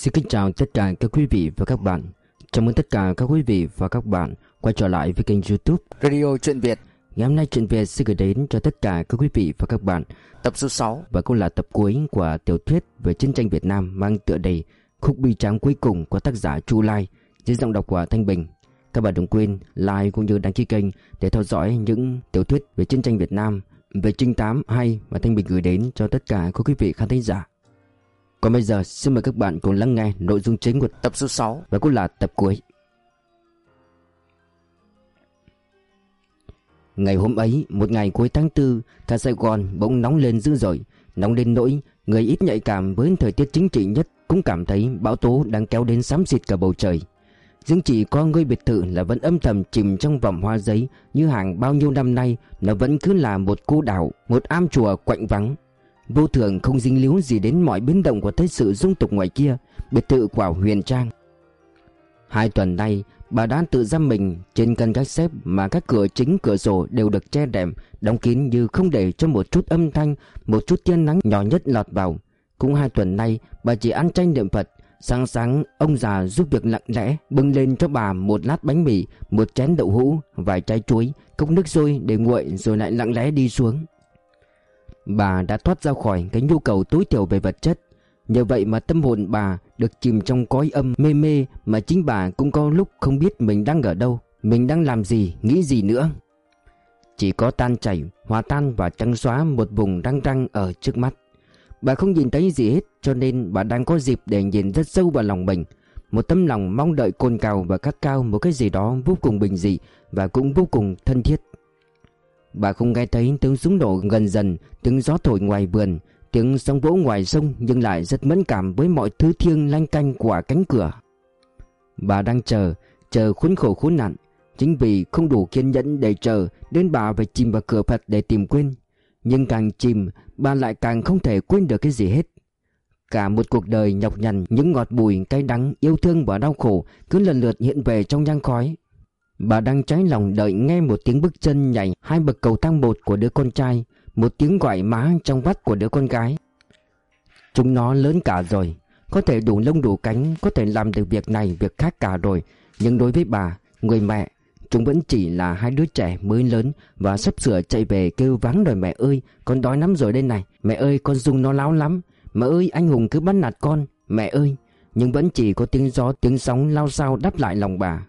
Xin kính chào tất cả các quý vị và các bạn. Chào mừng tất cả các quý vị và các bạn quay trở lại với kênh YouTube Radio Chuyện Việt. Ngày hôm nay Chuyện Việt sẽ gửi đến cho tất cả các quý vị và các bạn tập số 6 và cũng là tập cuối của tiểu thuyết về chiến tranh Việt Nam mang tựa đề Khúc bi tráng cuối cùng của tác giả Chu Lai dưới giọng đọc của Thanh Bình. Các bạn đừng quên like cũng như đăng ký kênh để theo dõi những tiểu thuyết về chiến tranh Việt Nam, về trinh thám hay mà Thanh Bình gửi đến cho tất cả các quý vị khán thính giả. Còn bây giờ xin mời các bạn cùng lắng nghe nội dung chính của tập số 6 và cũng là tập cuối. Ngày hôm ấy, một ngày cuối tháng 4, cả Sài Gòn bỗng nóng lên dữ dội, nóng đến nỗi người ít nhạy cảm với thời tiết chính trị nhất cũng cảm thấy bão tố đang kéo đến xám xịt cả bầu trời. Riêng chỉ có ngôi biệt thự là vẫn âm thầm chìm trong vòng hoa giấy, như hàng bao nhiêu năm nay nó vẫn cứ là một cô đảo, một am chùa quạnh vắng. Vô thường không dính líu gì đến mọi biến động của thế sự dung tục ngoài kia, biệt thự của Huyền Trang. 2 tuần nay, bà đã tự giam mình trên căn gác xếp mà các cửa chính cửa sổ đều được che đệm, đóng kín như không để cho một chút âm thanh, một chút tia nắng nhỏ nhất lọt vào. Cũng 2 tuần nay, bà chỉ ăn chay niệm Phật. Sáng sáng, ông già giúp việc lặng lẽ bưng lên cho bà một lát bánh mì, một chén đậu hũ, vài trái chuối, cốc nước sôi để nguội rồi lại lặng lẽ đi xuống. Bà đã thoát ra khỏi cái nhu cầu tối thiểu về vật chất. Nhờ vậy mà tâm hồn bà được chìm trong cõi âm mê mê mà chính bà cũng có lúc không biết mình đang ở đâu, mình đang làm gì, nghĩ gì nữa. Chỉ có tan chảy, hòa tan và trắng xóa một vùng răng răng ở trước mắt. Bà không nhìn thấy gì hết, cho nên bà đang có dịp để nhìn rất sâu vào lòng mình. Một tấm lòng mong đợi cồn cào và khát khao một cái gì đó vô cùng bình dị và cũng vô cùng thân thiết. Bà không nghe thấy tiếng súng nổ gần dần, tiếng gió thổi ngoài vườn, tiếng sóng vỗ ngoài sông, nhưng lại rất mẫn cảm với mọi thứ thiêng lanh canh của cánh cửa. Bà đang chờ khốn khổ khốn nạn. Chính vì không đủ kiên nhẫn để chờ nên bà phải chìm vào cửa Phật để tìm quên. Nhưng càng chìm, bà lại càng không thể quên được cái gì hết. Cả một cuộc đời nhọc nhằn, những ngọt bùi, cay đắng, yêu thương và đau khổ cứ lần lượt hiện về trong nhang khói. Bà đang cháy lòng đợi nghe một tiếng bước chân nhảy 2 bậc cầu thang một của đứa con trai, một tiếng gọi má trong vắt của đứa con gái. Chúng nó lớn cả rồi, có thể đủ lông đủ cánh, có thể làm được việc này việc khác cả rồi. Nhưng đối với bà, người mẹ, chúng vẫn chỉ là 2 đứa trẻ mới lớn và sắp sửa chạy về kêu vắng rồi: mẹ ơi, con đói lắm rồi đây này. Mẹ ơi, con Dung nó láo lắm. Mẹ ơi, anh Hùng cứ bắt nạt con. Mẹ ơi. Nhưng vẫn chỉ có tiếng gió tiếng sóng lao xao đáp lại lòng bà.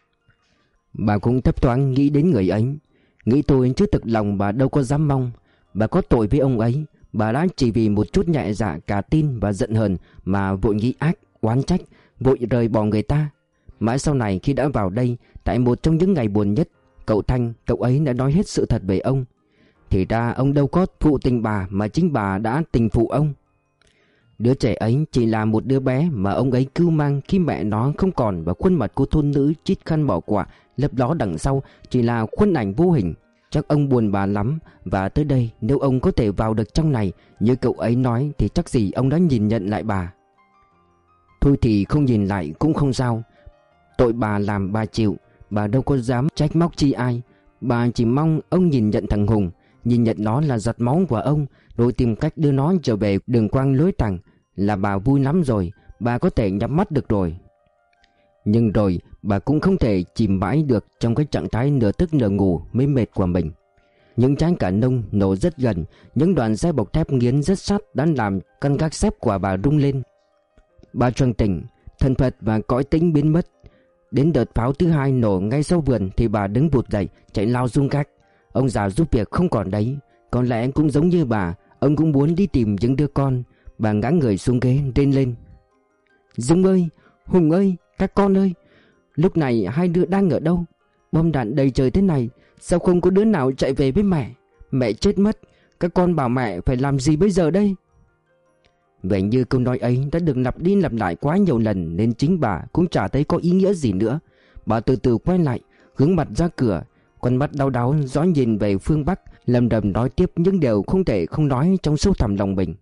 Bà cũng thấp thoáng nghĩ đến người ấy. Nghĩ tôi chứ thực lòng bà đâu có dám mong. Bà có tội với ông ấy. Bà đã chỉ vì một chút nhẹ dạ cả tin và giận hờn mà vội nghĩ ác, oán trách, vội rời bỏ người ta. Mãi sau này khi đã vào đây, tại một trong những ngày buồn nhất, cậu Thanh, cậu ấy đã nói hết sự thật về ông. Thì ra ông đâu có phụ tình bà mà chính bà đã tình phụ ông. Đứa trẻ ấy chỉ là một đứa bé mà ông ấy cưu mang khi mẹ nó không còn, và khuôn mặt cô thôn nữ chít khăn bỏ quạ lấp ló đằng sau chỉ là khuôn ảnh vô hình. Chắc ông buồn bà lắm, và tới đây nếu ông có thể vào được trong này như cậu ấy nói thì chắc gì ông đã nhìn nhận lại bà. Thôi thì không nhìn lại cũng không sao. Tội bà làm bà chịu, bà đâu có dám trách móc chi ai. Bà chỉ mong ông nhìn nhận thằng Hùng, nhìn nhận nó là giọt máu của ông, rồi tìm cách đưa nó trở về đường quang lối tằng là bà vui lắm rồi. Bà có thể nhắm mắt được rồi. Nhưng rồi bà cũng không thể chìm mãi được trong cái trạng thái nửa thức nửa ngủ mê mệt của mình. Những trái cà nông nổ rất gần, những đoạn xe bọc thép nghiến rất sát đã làm căn gác xếp của bà rung lên. Bà choàng tỉnh, thần Phật và cõi tĩnh biến mất. Đến đợt pháo thứ 2 nổ ngay sau vườn thì bà đứng vụt dậy, chạy lao xuống gác. Ông già giúp việc không còn đấy. Có lẽ cũng giống như bà, ông cũng muốn đi tìm những đứa con. Bà ngã người xuống ghế rên lên: Dung ơi, Hùng ơi, các con ơi, lúc này 2 đứa đang ở đâu? Bom đạn đầy trời thế này, sao không có đứa nào chạy về với mẹ? Mẹ chết mất, các con bảo mẹ phải làm gì bây giờ đây? Vậy như câu nói ấy đã được lặp đi lặp lại quá nhiều lần nên chính bà cũng chả thấy có ý nghĩa gì nữa. Bà từ từ quay lại, hướng mặt ra cửa, con mắt đau đáu dõi nhìn về phương Bắc, lầm rầm nói tiếp những điều không thể không nói trong sâu thẳm lòng mình.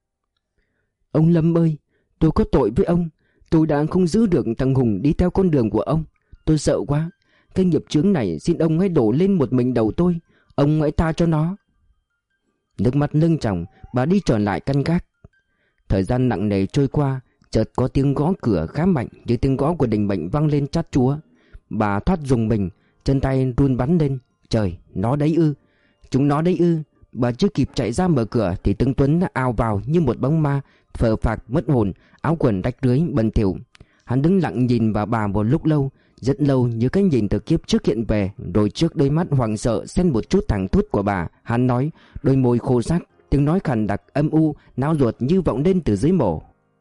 Ông Lâm ơi, tôi có tội với ông. Tôi đã không giữ được thằng Hùng đi theo con đường của ông. Tôi sợ quá. Cái nghiệp chướng này xin ông hãy đổ lên một mình đầu tôi. Ông hãy tha cho nó. Nước mắt lưng tròng, bà đi trở lại căn gác. Thời gian nặng nề trôi qua. Chợt có tiếng gõ cửa khá mạnh, như tiếng gõ của đình bệnh vang lên chát chúa. Bà thoát rùng mình, chân tay run bắn lên. Trời, nó đấy ư? Chúng nó đấy ư? Bà chưa kịp chạy ra mở cửa thì tướng Tuấn đã ào vào như một bóng ma, phờ phạc mất hồn, áo quần rách rưới bẩn thỉu. Hắn đứng lặng nhìn vào bà một lúc lâu, rất lâu, như cái nhìn từ kiếp trước hiện về. Rồi trước đôi mắt hoảng sợ xen một chút thẳng thốt của bà, hắn nói, đôi môi khô xác, tiếng nói khàn đặc âm u, nao ruột như vọng lên từ dưới mổ.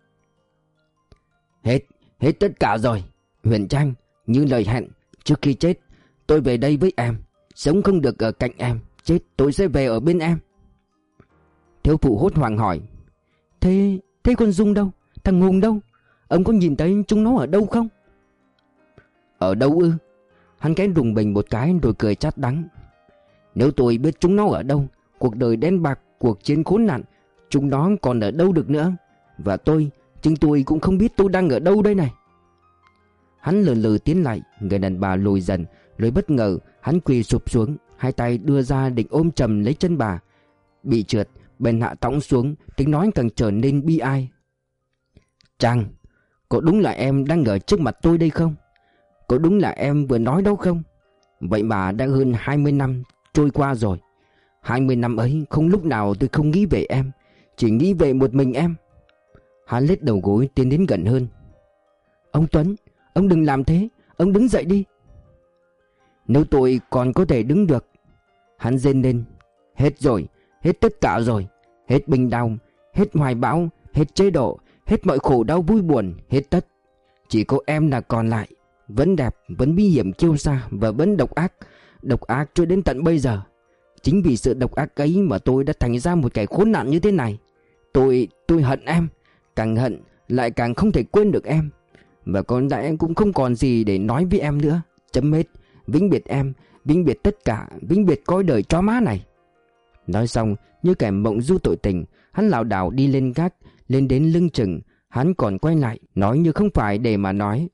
Hết tất cả rồi, Huyền Trang. Như lời hẹn, trước khi chết tôi về đây với em. Sống không được ở cạnh em, chết tôi sẽ về ở bên em. Thiếu phụ hốt hoảng hỏi, Thế con Dung đâu? Thằng Hùng đâu? Ông có nhìn thấy chúng nó ở đâu không? Ở đâu ư? Hắn cái rùng mình một cái rồi cười chát đắng. Nếu tôi biết chúng nó ở đâu, cuộc đời đen bạc, cuộc chiến khốn nạn, chúng nó còn ở đâu được nữa. Và chính tôi cũng không biết tôi đang ở đâu đây này. Hắn lừ lừ tiến lại, người đàn bà lùi dần, rồi bất ngờ hắn quỳ sụp xuống, hai tay đưa ra định ôm chầm lấy chân bà. Bị trượt, bèn hạ tõng xuống, tiếng nói càng trở nên bi ai. Trang, có đúng là em đang ở trước mặt tôi đây không? Có đúng là em vừa nói đâu không? Vậy mà đã hơn 20 năm trôi qua rồi. 20 năm ấy không lúc nào tôi không nghĩ về em, chỉ nghĩ về một mình em. Hắn lết đầu gối tiến đến gần hơn. Ông Tuấn, ông đừng làm thế, ông đứng dậy đi. Nếu tôi còn có thể đứng được. Hắn rên lên. Hết rồi, hết tất cả rồi. Hết bình đau, hết hoài bão, hết chế độ, hết mọi khổ đau vui buồn, hết tất. Chỉ có em là còn lại, vẫn đẹp, vẫn bí hiểm kiêu sa và vẫn độc ác cho đến tận bây giờ. Chính vì sự độc ác ấy mà tôi đã thành ra một kẻ khốn nạn như thế này. Tôi hận em, càng hận lại càng không thể quên được em. Và có lẽ em cũng không còn gì để nói với em nữa. Chấm hết, vĩnh biệt em, vĩnh biệt tất cả, vĩnh biệt cõi đời chó má này. Nói xong, như kẻ mộng du tội tình, hắn lảo đảo đi lên gác, lên đến lưng chừng. Hắn còn quay lại, nói như không phải để mà nói.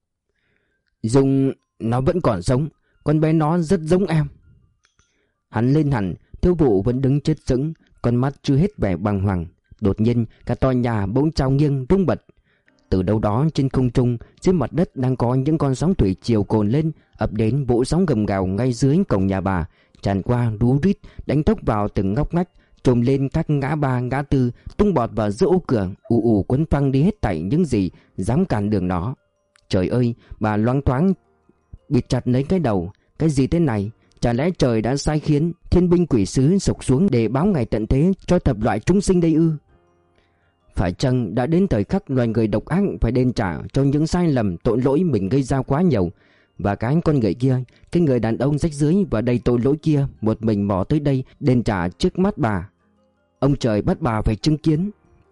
Dung, nó vẫn còn sống, con bé nó rất giống em. Hắn lên hẳn, thiếu vụ vẫn đứng chết sững, con mắt chưa hết vẻ bàng hoàng. Đột nhiên, cả tòa nhà bỗng trao nghiêng rung bật. Từ đâu đó trên không trung, dưới mặt đất đang có những con sóng thủy triều cồn lên, ập đến vỗ sóng gầm gào ngay dưới cổng nhà bà, tràn qua rú rít, đánh tốc vào từng ngóc ngách, trồm lên các ngã ba ngã tư, tung bọt vào giữa ô cửa, ù ù quấn phăng đi hết thảy những gì dám cản đường nó. Trời ơi, bà loáng thoáng bịt chặt lấy cái đầu. Cái gì thế này? Chả lẽ trời đã sai khiến thiên binh quỷ sứ sục xuống để báo ngày tận thế cho thập loại chúng sinh đây ư? Phải chăng đã đến thời khắc loài người độc ác phải đền trả cho những sai lầm tội lỗi mình gây ra quá nhiều? Và cái con người kia, cái người đàn ông rách rưới và đầy tội lỗi kia, một mình mò tới đây đền trả trước mắt bà. Ông trời bắt bà phải chứng kiến.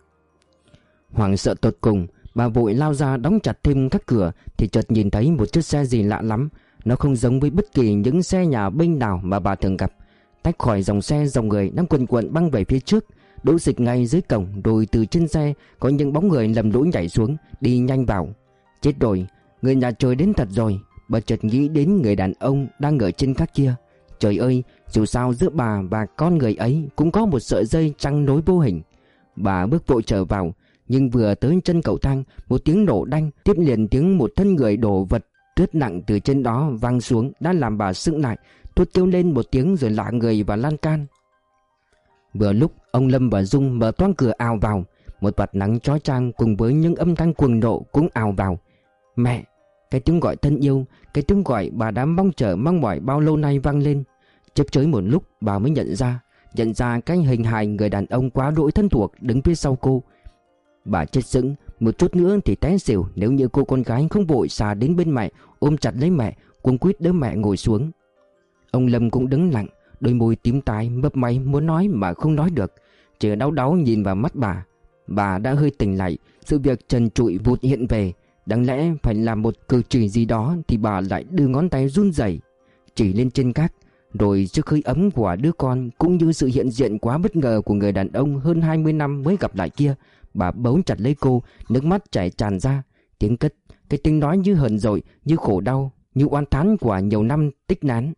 Hoảng sợ tột cùng, bà vội lao ra đóng chặt thêm các cửa, thì chợt nhìn thấy một chiếc xe gì lạ lắm. Nó không giống với bất kỳ những xe nhà binh nào mà bà thường gặp. Tách khỏi dòng xe, dòng người đang quần quận băng về phía trước, đỗ xịch ngay dưới cổng. Rồi từ trên xe có những bóng người lầm lũi nhảy xuống, đi nhanh vào. Chết rồi, người nhà trời đến thật rồi. Bà chợt nghĩ đến người đàn ông đang ở trên các kia. Trời ơi, dù sao giữa bà và con người ấy cũng có một sợi dây trăng nối vô hình. Bà bước vội trở vào, nhưng vừa tới chân cầu thang, một tiếng nổ đanh, tiếp liền tiếng một thân người đổ vật rất nặng từ trên đó vang xuống, đã làm bà sững lại, thốt kêu lên một tiếng rồi lạ người và lan can. Vừa lúc ông Lâm và Dung mở toang cửa ào vào, một vạt nắng chói chang cùng với những âm thanh cuồng nộ cũng ào vào. Mẹ! Cái tiếng gọi thân yêu, cái tiếng gọi bà đã mong chờ mong mỏi bao lâu nay vang lên. Chớp chới một lúc bà mới nhận ra cái hình hài người đàn ông quá đỗi thân thuộc đứng phía sau cô. Bà chết sững, một chút nữa thì té xỉu nếu như cô con gái không vội xà đến bên mẹ, ôm chặt lấy mẹ, cuống quýt đỡ mẹ ngồi xuống. Ông Lâm cũng đứng lặng, đôi môi tím tái mấp máy muốn nói mà không nói được, chỉ đau đáu nhìn vào mắt bà. Bà đã hơi tỉnh lại, sự việc trần trụi vụt hiện về. Đáng lẽ phải làm một cử chỉ gì đó thì bà lại đưa ngón tay run rẩy chỉ lên trên gác. Rồi trước hơi ấm của đứa con cũng như sự hiện diện quá bất ngờ của người đàn ông hơn 20 năm mới gặp lại kia, bà bấu chặt lấy cô, nước mắt chảy tràn ra. Tiếng cất, cái tiếng nói như hờn dỗi, như khổ đau, như oan thán của nhiều năm tích nán.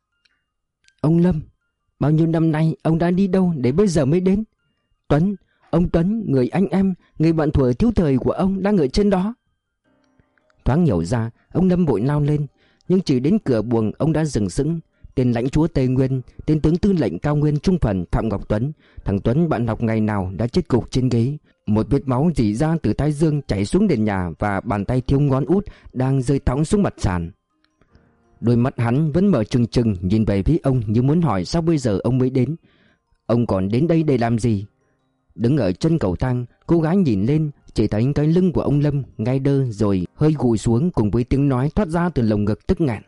Ông Lâm, bao nhiêu năm nay ông đã đi đâu để bây giờ mới đến? Tuấn, Ông Tuấn, người anh em, người bạn thuở thiếu thời của ông đang ở trên đó. Thoáng hiểu ra, ông Lâm vội lao lên, nhưng chỉ đến cửa buồng ông đã dừng sững. Tên lãnh chúa Tây Nguyên, tên tướng tư lệnh cao nguyên trung phần Phạm Ngọc Tuấn, thằng Tuấn bạn học ngày nào đã chết gục trên ghế. Một vết máu rỉ ra từ thái dương chảy xuống nền nhà và bàn tay thiếu ngón út đang rơi thõng xuống mặt sàn. Đôi mắt hắn vẫn mở trừng trừng nhìn về phía ông như muốn hỏi sao bây giờ ông mới đến. Ông còn đến đây để làm gì? Đứng ở chân cầu thang, cô gái nhìn lên, chỉ thấy cái lưng của ông Lâm ngay đơ rồi hơi gùi xuống cùng với tiếng nói thoát ra từ lồng ngực tức nghẹn.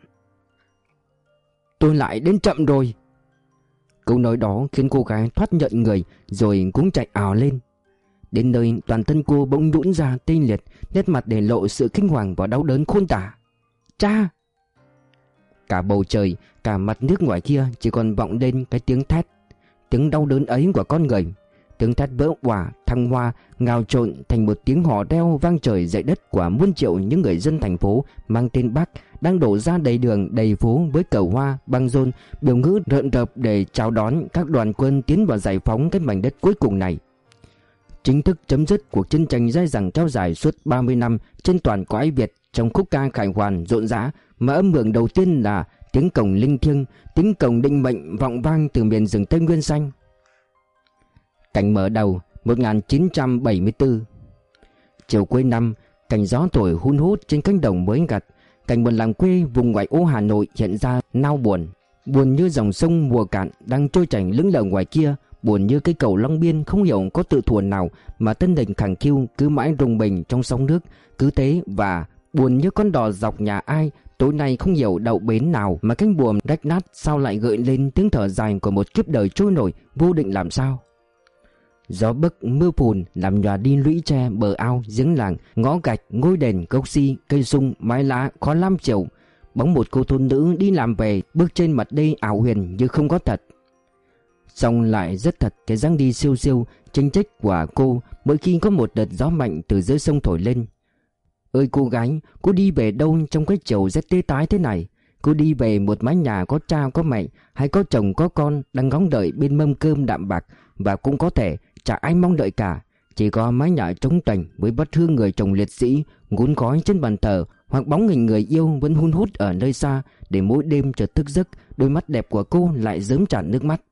Tôi lại đến chậm rồi. Câu nói đó khiến cô gái thoát nhận người rồi cũng chạy ào lên. Đến nơi toàn thân cô bỗng nhũn ra tê liệt, nét mặt để lộ sự kinh hoàng và đau đớn khôn tả. Cha! Cả bầu trời, cả mặt nước ngoài kia chỉ còn vọng lên cái tiếng thét. Tiếng đau đớn ấy của con người. Tiếng thét vỡ òa, thăng hoa, ngào trộn thành một tiếng hò reo vang trời dậy đất của muôn triệu những người dân thành phố mang tên Bác đang đổ ra đầy đường đầy phố với cờ hoa, băng rôn, biểu ngữ rợn rợp để chào đón các đoàn quân tiến vào giải phóng cái mảnh đất cuối cùng này. Chính thức chấm dứt cuộc chiến tranh dai dẳng kéo dài suốt 30 năm trên toàn cõi Việt. Trong khúc ca khải hoàn rộn rã mà âm hưởng đầu tiên là tiếng cồng linh thiêng, tiếng cồng định mệnh vọng vang từ miền rừng Tây Nguyên xanh. Cảnh mở đầu 1974. Chiều cuối năm, cảnh gió thổi hun hút trên cánh đồng mới gặt. Cảnh một làng quê vùng ngoại ô Hà Nội hiện ra nao buồn. Buồn như dòng sông mùa cạn đang trôi chảy lững lờ ngoài kia. Buồn như cây cầu Long Biên không hiểu có tự thuần nào mà thân hình khẳng khiu cứ mãi rùng mình trong sóng nước. Cứ thế và buồn như con đò dọc nhà ai tối nay không hiểu đậu bến nào mà cánh buồm rách nát sao lại gợi lên tiếng thở dài của một kiếp đời trôi nổi vô định làm sao. Gió bấc mưa phùn làm nhòa đi lũy tre bờ ao giếng làng, ngõ gạch, ngôi đền, gốc si, cây sung, mái lá khó lam chiều. Bóng một cô thôn nữ đi làm về bước trên mặt đê ảo huyền như không có thật. Xong lại rất thật cái dáng đi siêu siêu chênh chếch của cô mỗi khi có một đợt gió mạnh từ dưới sông thổi lên. Ơi cô gái, cô đi về đâu trong cái chiều rất tê tái thế này? Cô đi về một mái nhà có cha có mẹ hay có chồng có con đang ngóng đợi bên mâm cơm đạm bạc, và cũng có thể chả ai mong đợi cả. Chỉ có mái nhà trống trành với bát hương người chồng liệt sĩ ngún khói trên bàn thờ, hoặc bóng hình người yêu vẫn hun hút ở nơi xa, để mỗi đêm chợt thức giấc đôi mắt đẹp của cô lại rớm tràn nước mắt.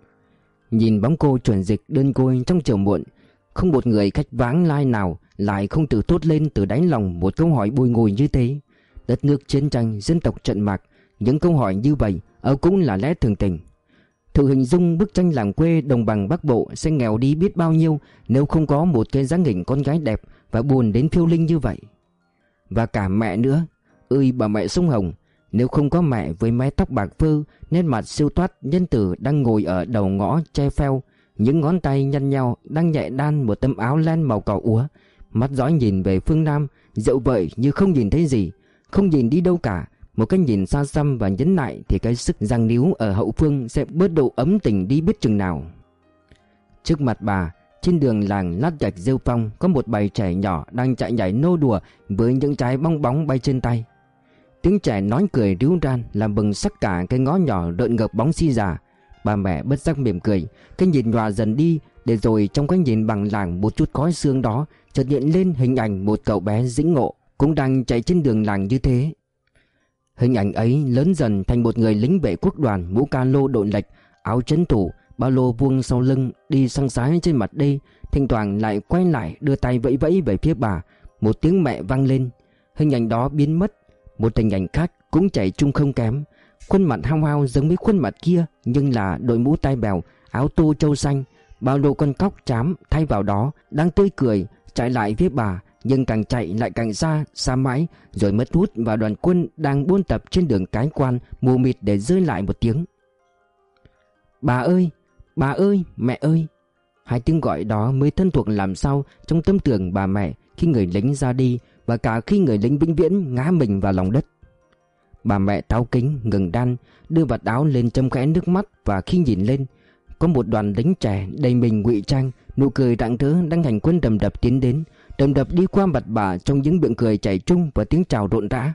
Nhìn bóng cô chuyển dịch đơn côi trong chiều muộn, không một người khách vãng lai nào lại không tự thốt lên từ đáy lòng một câu hỏi bùi ngùi như thế. Đất nước chiến tranh, dân tộc trận mạc, những câu hỏi như vậy cũng là lẽ thường tình. Thử hình dung bức tranh làng quê đồng bằng Bắc Bộ sẽ nghèo đi biết bao nhiêu nếu không có một cái dáng hình con gái đẹp và buồn đến phiêu linh như vậy. Và cả mẹ nữa. Ơi bà mẹ sông Hồng, nếu không có mẹ với mái tóc bạc phơ, nét mặt siêu thoát nhân tử đang ngồi ở đầu ngõ che pheo, những ngón tay nhăn nhau đang nhẹ đan một tấm áo len màu cỏ úa, mắt dõi nhìn về phương Nam, dịu vậy như không nhìn thấy gì, không nhìn đi đâu cả. Một cái nhìn xa xăm và nhấn lại thì cái sức giằng níu ở hậu phương sẽ bớt độ ấm tình đi biết chừng nào. Trước mặt bà, trên đường làng lát gạch rêu phong, có một bầy trẻ nhỏ đang chạy nhảy nô đùa với những trái bong bóng bay trên tay. Tiếng trẻ nói cười ríu ran làm bừng sắc cả cái ngõ nhỏ rợn ngợp bóng si già. Bà mẹ bất giác mỉm cười, cái nhìn nhòa dần đi, để rồi trong cái nhìn bằng làng một chút khói sương đó chợt hiện lên hình ảnh một cậu bé Dĩnh Ngộ cũng đang chạy trên đường làng như thế. Hình ảnh ấy lớn dần thành một người lính vệ quốc đoàn, mũ calo đội lệch, áo trấn thủ, ba lô vuông sau lưng, đi sang sái trên mặt đê, thỉnh thoảng lại quay lại đưa tay vẫy vẫy về phía bà. Một tiếng mẹ vang lên, hình ảnh đó biến mất. Một hình ảnh khác cũng chạy chung không kém, khuôn mặt hao hao giống với khuôn mặt kia, nhưng là đội mũ tai bèo, áo tô trâu xanh, ba lô con cóc chám thay vào đó, đang tươi cười chạy lại phía bà. Nhưng càng chạy lại càng xa, xa mãi, rồi mất hút vào đoàn quân đang buôn tập trên đường Cái Quan, mù mịt để rơi lại một tiếng. Bà ơi, mẹ ơi. Hai tiếng gọi đó mới thân thuộc làm sao trong tâm tưởng bà mẹ khi người lính ra đi, và cả khi người lính vĩnh viễn ngã mình vào lòng đất. Bà mẹ tháo kính, ngừng đan, đưa vạt áo lên châm khẽ nước mắt, và khi nhìn lên, có một đoàn lính trẻ đầy mình ngụy trang, nụ cười rạng rỡ đang hành quân đầm đập tiến đến, đầm đập đi qua mặt bà trong những miệng cười chảy chung và tiếng chào rộn rã.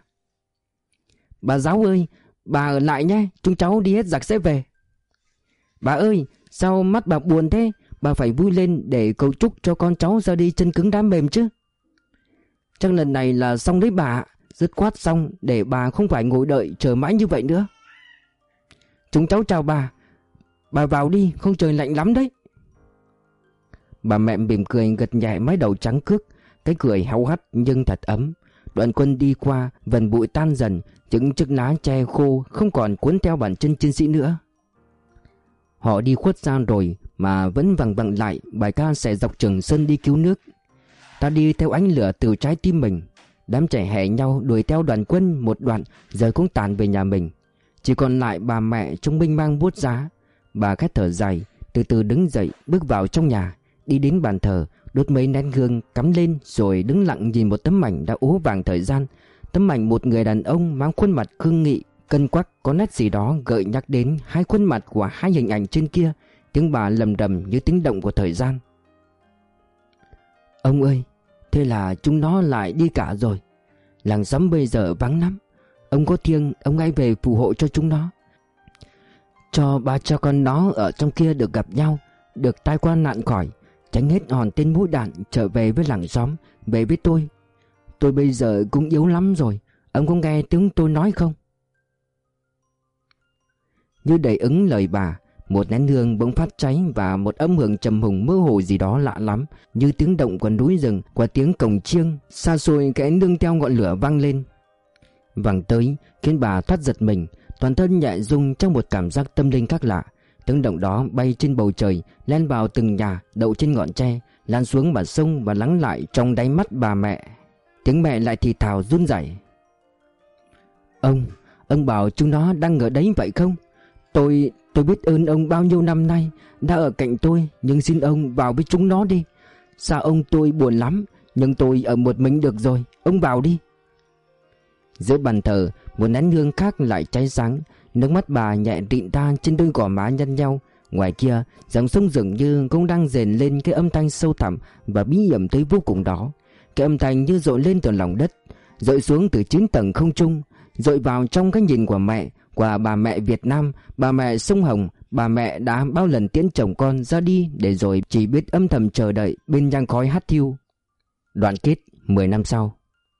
Bà giáo ơi, bà ở lại nhé, chúng cháu đi hết giặc sẽ về. Bà ơi, sao mắt bà buồn thế? bà phải vui lên để cầu chúc cho con cháu ra đi chân cứng đá mềm chứ. Chắc lần này là xong đấy bà ạ. Dứt khoát xong để bà không phải ngồi đợi chờ mãi như vậy nữa. Chúng cháu chào bà. Bà vào đi, không trời lạnh lắm đấy. Bà mẹ mỉm cười gật nhẹ mái đầu trắng cước. Cái cười héo hắt nhưng thật ấm. Đoàn quân đi qua, vần bụi tan dần, những chiếc lá tre khô không còn cuốn theo bàn chân chiến sĩ nữa. Họ đi khuất xa rồi mà vẫn vằng vẳng lại bài ca xẻ dọc Trường Sơn đi cứu nước. Ta đi theo ánh lửa từ trái tim mình. Đám trẻ hẹ nhau đuổi theo đoàn quân một đoạn rồi cũng tàn về nhà mình. Chỉ còn lại bà mẹ trong mênh mang buốt giá. Bà khét thở dài, từ từ đứng dậy bước vào trong nhà, đi đến bàn thờ, đốt mấy nén hương cắm lên rồi đứng lặng nhìn một tấm ảnh đã ố vàng thời gian. Tấm ảnh một người đàn ông mang khuôn mặt cương nghị, cân quắc, có nét gì đó gợi nhắc đến hai khuôn mặt của hai hình ảnh trên kia. Tiếng bà lầm rầm như tiếng động của thời gian. Ông ơi, thế là chúng nó lại đi cả rồi. Làng xóm bây giờ vắng lắm. Ông có thiêng, ông hãy về phù hộ cho chúng nó. Cho ba cha con nó ở trong kia được gặp nhau, được tai qua nạn khỏi, tránh hết hòn tên mũi đạn, trở về với làng xóm, về với tôi. Tôi bây giờ cũng yếu lắm rồi. Ông có nghe tiếng tôi nói không? Như đầy ứng lời bà, một nén hương bỗng phát cháy và một âm hưởng trầm hùng mơ hồ gì đó lạ lắm, như tiếng động của núi rừng, qua tiếng cồng chiêng xa xôi kẽ nương theo ngọn lửa vang lên. Vang tới khiến bà thoát giật mình, toàn thân nhẹ rung trong một cảm giác tâm linh khác lạ. Tiếng động đó bay trên bầu trời, len vào từng nhà, đậu trên ngọn tre, lan xuống bờ sông và lắng lại trong đáy mắt bà mẹ. Tiếng mẹ lại thì thào run rẩy. Ông bảo chúng nó đang ở đấy vậy không? Tôi biết ơn ông bao nhiêu năm nay đã ở cạnh tôi, nhưng xin ông vào với chúng nó đi. Xa ông tôi buồn lắm, nhưng tôi ở một mình được rồi, ông vào đi. Giữa bàn thờ, một nén hương khác lại cháy sáng. Nước mắt bà nhẹ rịn ra trên đôi gò má nhăn nhau. Ngoài kia, dòng sông dường như cũng đang rền lên cái âm thanh sâu thẳm và bí hiểm tới vô cùng đó. Cái âm thanh như dội lên từ lòng đất, dội xuống từ 9 tầng không trung, dội vào trong cái nhìn của mẹ, của bà mẹ Việt Nam, bà mẹ sông Hồng. Bà mẹ đã bao lần tiễn chồng con ra đi để rồi chỉ biết âm thầm chờ đợi bên nhang khói hắt hiu. Đoạn kết 10 năm sau.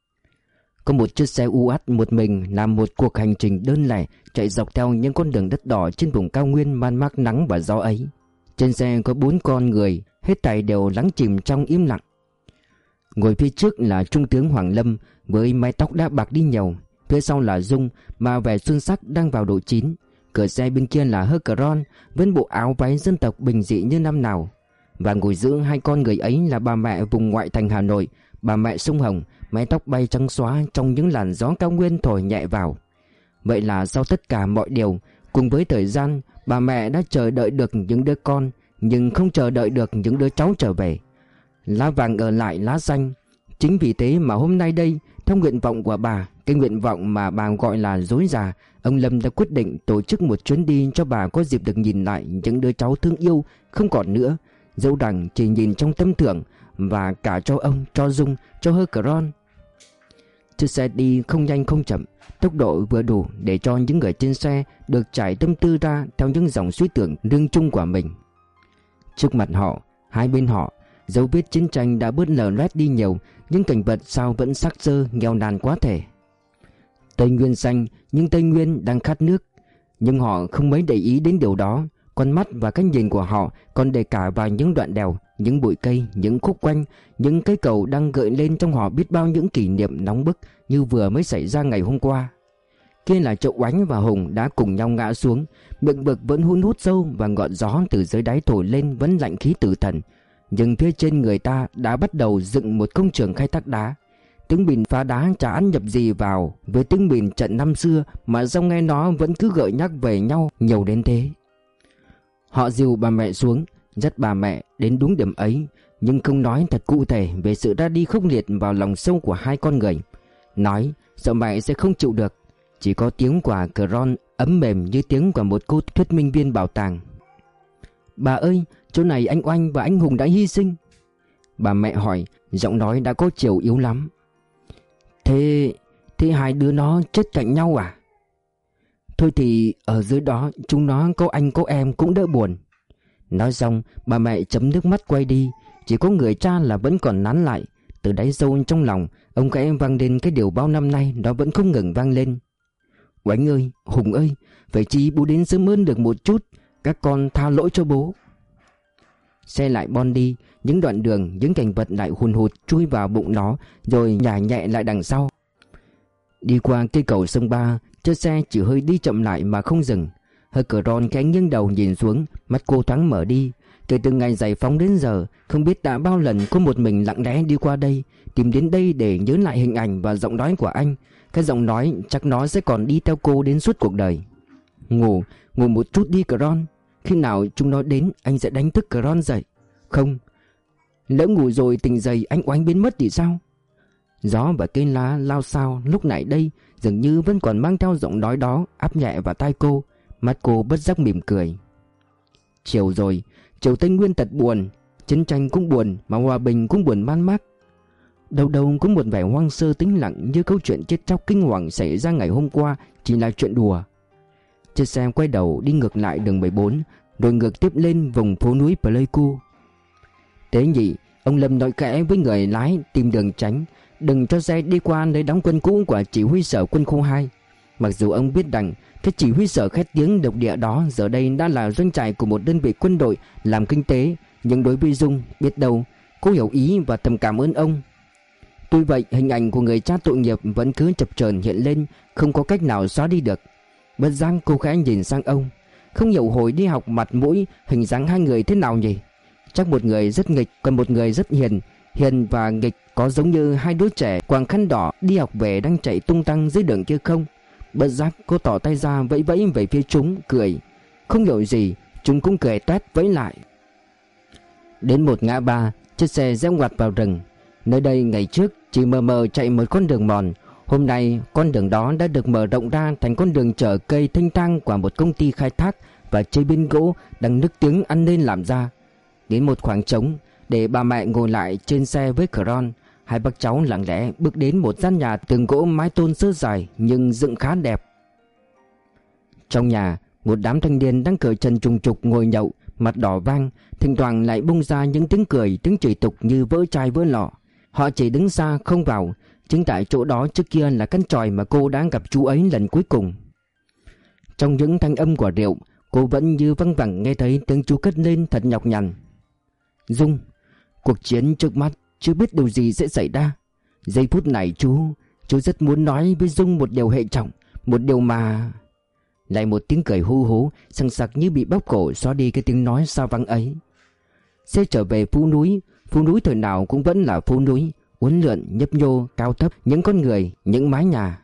Có một chiếc xe UH một mình làm một cuộc hành trình đơn lẻ chạy dọc theo những con đường đất đỏ trên vùng cao nguyên man mác nắng và gió ấy. Trên xe có 4 con người, hết thảy đều lắng chìm trong im lặng. Ngồi phía trước là Trung tướng Hoàng Lâm với mái tóc đã bạc đi nhiều. Phía sau là Dung mà vẻ xuân sắc đang vào độ chín. Cửa xe bên kia là Hơ Cờ Ron với bộ áo váy dân tộc bình dị như năm nào. Và ngồi giữa hai con người ấy là bà mẹ vùng ngoại thành Hà Nội, bà mẹ sông Hồng, mái tóc bay trắng xóa trong những làn gió cao nguyên thổi nhẹ vào. Vậy là sau tất cả mọi điều, cùng với thời gian, bà mẹ đã chờ đợi được những đứa con, nhưng không chờ đợi được những đứa cháu trở về. Lá vàng ở lại lá xanh. Chính vì thế mà hôm nay đây, theo nguyện vọng của bà, cái nguyện vọng mà bà gọi là dối già, ông Lâm đã quyết định tổ chức một chuyến đi cho bà có dịp được nhìn lại những đứa cháu thương yêu không còn nữa, dẫu rằng chỉ nhìn trong tâm tưởng, và cả cho ông, cho Dung, cho Hơ Cờ Ron. Chiếc xe đi không nhanh không chậm, tốc độ vừa đủ để cho những người trên xe được trải tâm tư ra theo những dòng suy tưởng riêng chung của mình. Trước mặt họ, hai bên họ, dấu vết chiến tranh đã bớt lờ loét đi nhiều, nhưng cảnh vật sao vẫn xác xơ nghèo nàn quá thể. Tây Nguyên xanh, nhưng Tây Nguyên đang khát nước. Nhưng họ không mấy để ý đến điều đó. Con mắt và cái nhìn của họ còn để cả vào những đoạn đèo, những bụi cây, những khúc quanh, những cây cầu đang gợi lên trong họ biết bao những kỷ niệm nóng bức như vừa mới xảy ra ngày hôm qua. Kia là Triệu Oánh và Hùng đã cùng nhau ngã xuống, miệng vực vẫn hun hút sâu và ngọn gió từ dưới đáy thổi lên vẫn lạnh khí tử thần. Nhưng phía trên người ta đã bắt đầu dựng một công trường khai thác đá. Tiếng mìn phá đá chả ăn nhập gì vào với tiếng mìn trận năm xưa mà dòng nghe nó vẫn cứ gợi nhắc về nhau nhiều đến thế. Họ dìu bà mẹ xuống, dắt bà mẹ đến đúng điểm ấy, nhưng không nói thật cụ thể về sự ra đi khốc liệt vào lòng sâu của hai con người. Nói sợ mẹ sẽ không chịu được. Chỉ có tiếng của Cờ Ron ấm mềm như tiếng của một cô thuyết minh viên bảo tàng. Bà ơi, chỗ này anh Oanh và anh Hùng đã hy sinh. Bà mẹ hỏi, giọng nói đã có chiều yếu lắm. Thế hai đứa nó chết cạnh nhau à? Thôi thì ở dưới đó chúng nó có anh có em cũng đỡ buồn. Nói xong bà mẹ chấm nước mắt quay đi. Chỉ có người cha là vẫn còn nán lại. Từ đáy sâu trong lòng ông khẽ vang lên cái điều bao năm nay nó vẫn không ngừng vang lên. Oánh ơi, Hùng ơi, phải chi bố đến sớm hơn được một chút. Các con tha lỗi cho bố. Xe lại bon đi. Những đoạn đường, những cảnh vật lại hùn hụt chui vào bụng nó, rồi nhả nhẹ lại đằng sau. Đi qua cây cầu sông Ba, chiếc xe chỉ hơi đi chậm lại mà không dừng. Hercron khẽ nghiêng đầu nhìn xuống, mắt cô thoáng mở đi. Kể từ ngày giải phóng đến giờ, không biết đã bao lần cô một mình lặng lẽ đi qua đây, tìm đến đây để nhớ lại hình ảnh và giọng nói của anh. Cái giọng nói chắc nó sẽ còn đi theo cô đến suốt cuộc đời. Ngủ một chút đi Cron. Khi nào chúng nó đến anh sẽ đánh thức Cron dậy. Không, lỡ ngủ rồi tỉnh dậy anh oánh biến mất thì sao? Gió và cây lá lao xao lúc nãy đây dường như vẫn còn mang theo giọng nói đó áp nhẹ vào tai cô. Mắt cô bất giác mỉm cười. Chiều rồi, chiều Tây Nguyên thật buồn. Chiến tranh cũng buồn mà hòa bình cũng buồn man mác. Đâu đâu cũng một vẻ hoang sơ tĩnh lặng, như câu chuyện chết chóc kinh hoàng xảy ra ngày hôm qua chỉ là chuyện đùa. Chiếc xe quay đầu đi ngược lại đường 14, rồi ngược tiếp lên vùng phố núi Pleiku. Tế nhị, ông Lâm nói khẽ với người lái tìm đường tránh, đừng cho xe đi qua nơi đóng quân cũ của chỉ huy sở quân khu 2. Mặc dù ông biết rằng cái chỉ huy sở khét tiếng độc địa đó giờ đây đã là doanh trại của một đơn vị quân đội làm kinh tế, nhưng đối với Dung, biết đâu cô hiểu ý và thầm cảm ơn ông. Tuy vậy, hình ảnh của người cha tội nghiệp vẫn cứ chập chờn hiện lên, không có cách nào xóa đi được. Bất giác cô khẽ nhìn sang ông. Không hiểu hồi đi học mặt mũi hình dáng hai người thế nào nhỉ? Chắc một người rất nghịch, còn một người rất hiền. Hiền và nghịch có giống như hai đứa trẻ quàng khăn đỏ đi học về đang chạy tung tăng dưới đường kia không? Bất giác cô tỏ tay ra vẫy vẫy về phía chúng, cười. Không hiểu gì, chúng cũng cười toét vẫy lại. Đến một ngã ba, chiếc xe rẽ ngoặt vào rừng. Nơi đây ngày trước chỉ mờ mờ chạy một con đường mòn. Hôm nay con đường đó đã được mở rộng ra thành con đường chở cây thanh thang của một công ty khai thác và chế biến gỗ đang nức tiếng ăn nên làm ra. Đến một khoảng trống để bà mẹ ngồi lại trên xe với Cron, hai bác cháu lặng lẽ bước đến một gian nhà tường gỗ mái tôn sơ dài nhưng dựng khá đẹp. Trong nhà, một đám thanh niên đang cởi trần trùng trục ngồi nhậu, mặt đỏ vang, thỉnh thoảng lại bung ra những tiếng cười, tiếng chửi tục như vỡ chai vỡ lọ. Họ chỉ đứng xa không vào. Chính tại chỗ đó trước kia là căn tròi mà cô đã gặp chú ấy lần cuối cùng. Trong những thanh âm của rượu, cô vẫn như văng vẳng nghe thấy tiếng chú cất lên thật nhọc nhằn. Dung, cuộc chiến trước mắt chưa biết điều gì sẽ xảy ra. Giây phút này chú rất muốn nói với Dung một điều hệ trọng, một điều mà... Lại một tiếng cười hu hú sằng sặc như bị bóp cổ xóa đi cái tiếng nói sao vắng ấy. Xe trở về phố núi thời nào cũng vẫn là phố núi, uốn lượn nhấp nhô cao thấp, những con người, những mái nhà.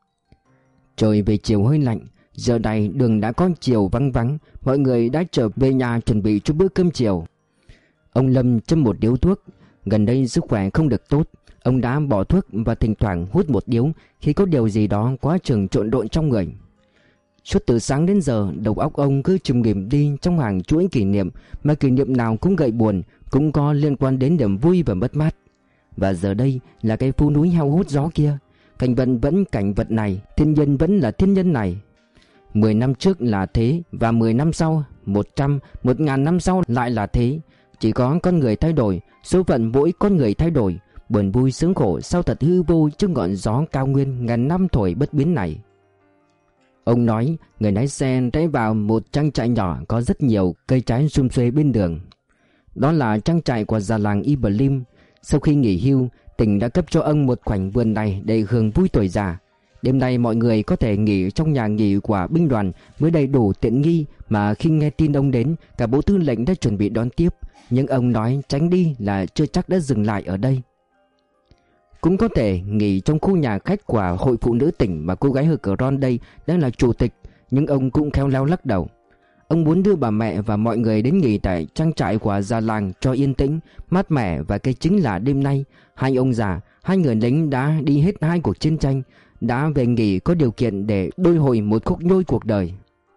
Trời về chiều hơi lạnh, giờ này đường đã có chiều vắng vắng, mọi người đã trở về nhà chuẩn bị cho bữa cơm chiều. Ông Lâm châm một điếu thuốc, gần đây sức khỏe không được tốt, ông đã bỏ thuốc và thỉnh thoảng hút một điếu khi có điều gì đó quá chừng trộn rộn trong người. Suốt từ sáng đến giờ, đầu óc ông cứ trầm nghỉm đi trong hàng chuỗi kỷ niệm, mà kỷ niệm nào cũng gợi buồn, cũng có liên quan đến niềm vui và mất mát. Và giờ đây là cái phố núi heo hút gió kia. Cảnh vật vẫn cảnh vật này, thiên nhân vẫn là thiên nhân này. 10 năm trước là thế, và 10 năm sau, 100, 1000 năm sau lại là thế. Chỉ có con người thay đổi, số phận mỗi con người thay đổi. Buồn vui sướng khổ sao thật hư vô trước ngọn gió cao nguyên ngàn năm thổi bất biến này. Ông nói người lái xe rẽ vào một trang trại nhỏ có rất nhiều cây trái sum xuê bên đường. Đó là trang trại của già làng Iblim. Sau khi nghỉ hưu, tỉnh đã cấp cho ông một khoảnh vườn này để hưởng vui tuổi già. Đêm nay mọi người có thể nghỉ trong nhà nghỉ của binh đoàn mới đầy đủ tiện nghi, mà khi nghe tin ông đến, cả bộ tư lệnh đã chuẩn bị đón tiếp. Nhưng ông nói tránh đi là chưa chắc đã dừng lại ở đây. Cũng có thể nghỉ trong khu nhà khách của hội phụ nữ tỉnh mà cô gái Hercron đây đang là chủ tịch, nhưng ông cũng khéo léo lắc đầu. Ông muốn đưa bà mẹ và mọi người đến nghỉ tại trang trại của già làng cho yên tĩnh, mát mẻ, và cái chính là đêm nay hai ông già, hai người lính đã đi hết hai cuộc chiến tranh, đã về nghỉ có điều kiện để đôi hồi một khúc nhôi cuộc đời.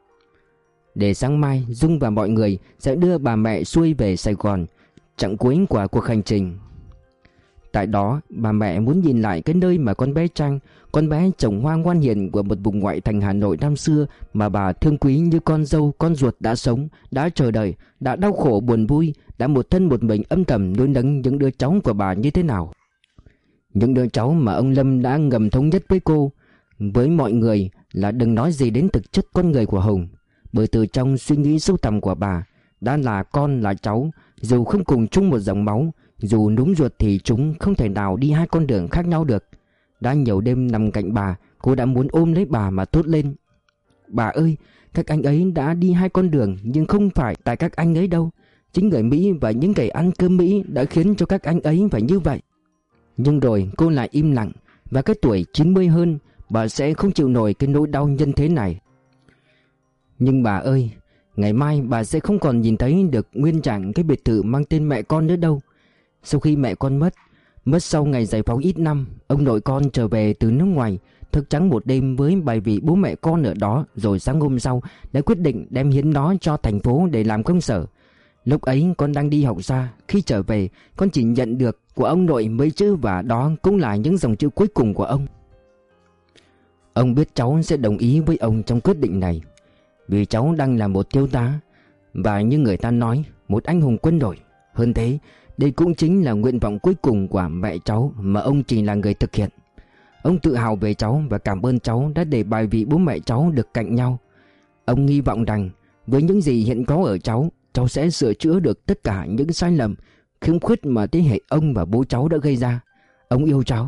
Để sáng mai Dung và mọi người sẽ đưa bà mẹ xuôi về Sài Gòn, chặng cuối của cuộc hành trình. Tại đó bà mẹ muốn nhìn lại cái nơi mà con bé Trang, con bé trồng hoa ngoan hiền của một vùng ngoại thành Hà Nội năm xưa mà bà thương quý như con dâu con ruột, đã sống, đã chờ đợi, đã đau khổ buồn vui, đã một thân một mình âm thầm nuôi nấng những đứa cháu của bà như thế nào. Những đứa cháu mà ông Lâm đã ngầm thống nhất với cô, với mọi người, là đừng nói gì đến thực chất con người của Hùng. Bởi từ trong suy nghĩ sâu thẳm của bà, đã là con là cháu, dù không cùng chung một dòng máu, dù núm ruột thì chúng không thể nào đi hai con đường khác nhau được. Đã nhiều đêm nằm cạnh bà, cô đã muốn ôm lấy bà mà thốt lên: bà ơi, các anh ấy đã đi hai con đường, nhưng không phải tại các anh ấy đâu. Chính người Mỹ và những kẻ ăn cơm Mỹ đã khiến cho các anh ấy phải như vậy. Nhưng rồi cô lại im lặng. Và cái tuổi 90 hơn, bà sẽ không chịu nổi cái nỗi đau nhân thế này. Nhưng bà ơi, ngày mai bà sẽ không còn nhìn thấy được nguyên trạng cái biệt thự mang tên mẹ con nữa đâu. Sau khi mẹ con mất sau ngày giải phóng ít năm, ông nội con trở về từ nước ngoài, thức trắng một đêm với bài vị bố mẹ con ở đó, rồi sáng hôm sau đã quyết định đem hiến nó cho thành phố để làm công sở. Lúc ấy con đang đi học xa, khi trở về con chỉ nhận được của ông nội mấy chữ, và đó cũng là những dòng chữ cuối cùng của ông. Ông biết cháu sẽ đồng ý với ông trong quyết định này, vì cháu đang là một thiếu tá, và như người ta nói, một anh hùng quân đội. Hơn thế, đây cũng chính là nguyện vọng cuối cùng của mẹ cháu mà ông chỉ là người thực hiện. Ông tự hào về cháu và cảm ơn cháu đã để bài vị bố mẹ cháu được cạnh nhau. Ông hy vọng rằng với những gì hiện có ở cháu sẽ sửa chữa được tất cả những sai lầm, khiếm khuyết mà thế hệ ông và bố cháu đã gây ra. Ông yêu cháu.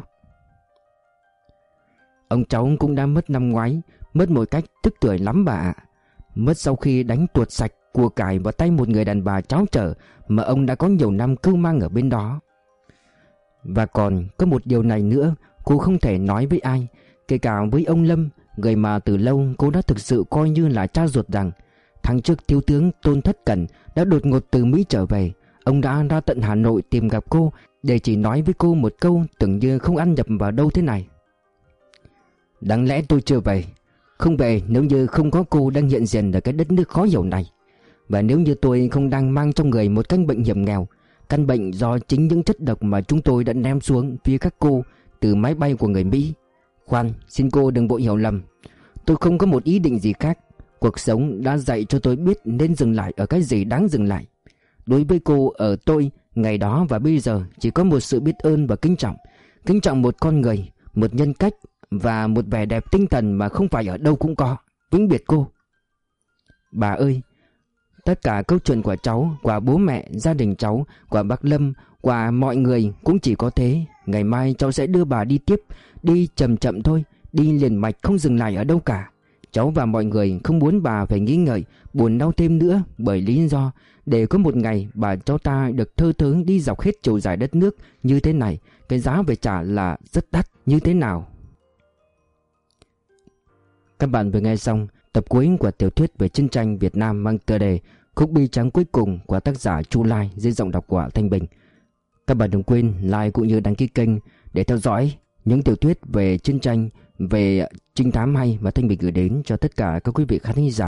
Ông cháu cũng đã mất năm ngoái, mất một cách tức tuổi lắm bà ạ. Mất sau khi đánh tuột sạch của cải vào tay một người đàn bà tráo trở mà ông đã có nhiều năm cưu mang ở bên đó. Và còn có một điều này nữa cô không thể nói với ai, kể cả với ông Lâm, người mà từ lâu cô đã thực sự coi như là cha ruột, rằng tháng trước thiếu tướng Tôn Thất Cẩn đã đột ngột từ Mỹ trở về. Ông đã ra tận Hà Nội tìm gặp cô để chỉ nói với cô một câu tưởng như không ăn nhập vào đâu thế này: đáng lẽ tôi chưa về, không về nếu như không có cô đang hiện diện ở cái đất nước khó hiểu này. Và nếu như tôi không đang mang trong người một căn bệnh hiểm nghèo, căn bệnh do chính những chất độc mà chúng tôi đã ném xuống phía các cô từ máy bay của người Mỹ. Khoan, xin cô đừng vội hiểu lầm, tôi không có một ý định gì khác. Cuộc sống đã dạy cho tôi biết nên dừng lại ở cái gì đáng dừng lại. Đối với cô, ở tôi ngày đó và bây giờ chỉ có một sự biết ơn và kính trọng. Kính trọng một con người, một nhân cách và một vẻ đẹp tinh thần mà không phải ở đâu cũng có. Vĩnh biệt cô. Bà ơi, tất cả câu chuyện của cháu, của bố mẹ, gia đình cháu, của bác Lâm, của mọi người cũng chỉ có thế. Ngày mai cháu sẽ đưa bà đi tiếp, đi chậm chậm thôi, đi liền mạch không dừng lại ở đâu cả. Cháu và mọi người không muốn bà phải nghĩ ngợi, buồn đau thêm nữa, bởi lý do để có một ngày bà cháu ta được thơ thớ đi dọc hết chiều dài đất nước như thế này, cái giá phải trả là rất đắt như thế nào. Các bạn vừa nghe xong tập cuối của tiểu thuyết về chiến tranh Việt Nam mang tựa đề Khúc bi tráng cuối cùng của tác giả Chu Lai dưới giọng đọc của Thanh Bình. Các bạn đừng quên like cũng như đăng ký kênh để theo dõi những tiểu thuyết về chiến tranh, về trinh thám hay mà Thanh Bình gửi đến cho tất cả các quý vị khán giả.